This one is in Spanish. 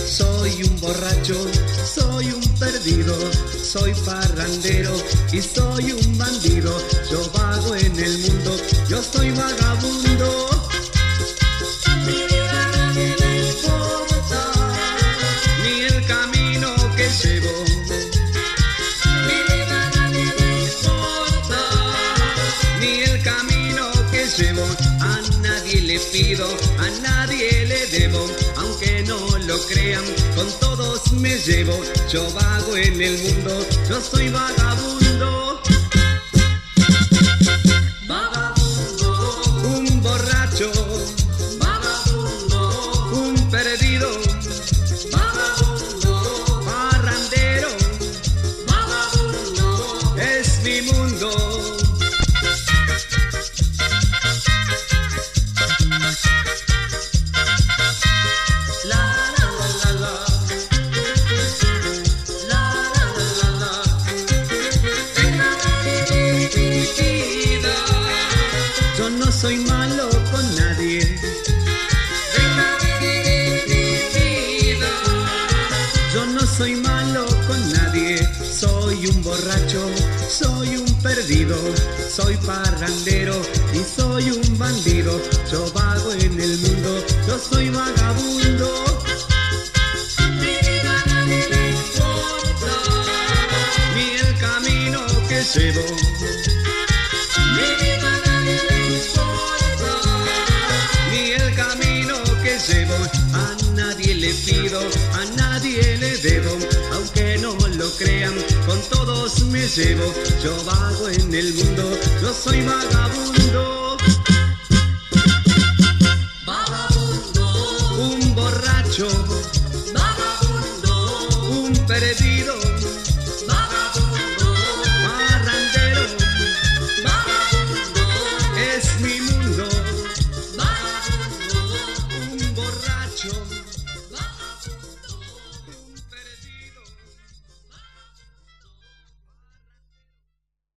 soy un borracho, soy un perdido, soy parrandero y soy un bandido. Yo vago en el mundo, yo soy vagabundo. Mi vida nadie le importa, ni el camino que llevo. Mi vida nadie le importa, ni el camino que llevo. A nadie le pido, a nadie le debo, aunque no lo crean, con todos me llevo. Yo vago en el mundo, yo soy vagabundo. Vagabundo, un borracho, vagabundo, un perdido, vagabundo, parrandero, vagabundo, es mi mundo. Yo no soy malo con nadie. Deja vivir mi vida. Yo no soy malo con nadie. Soy un borracho, soy un perdido, soy parrandero y soy un bandido. Yo vago en el mundo, yo soy vagabundo. Mi vida nadie le importa, ni el camino que llevo. Mi vida nadie le importa, ni el camino que llevo. A nadie le pido, a nadie le debo, aunque no lo crean, con todos me llevo. Yo vago en el mundo, yo soy vagabundo.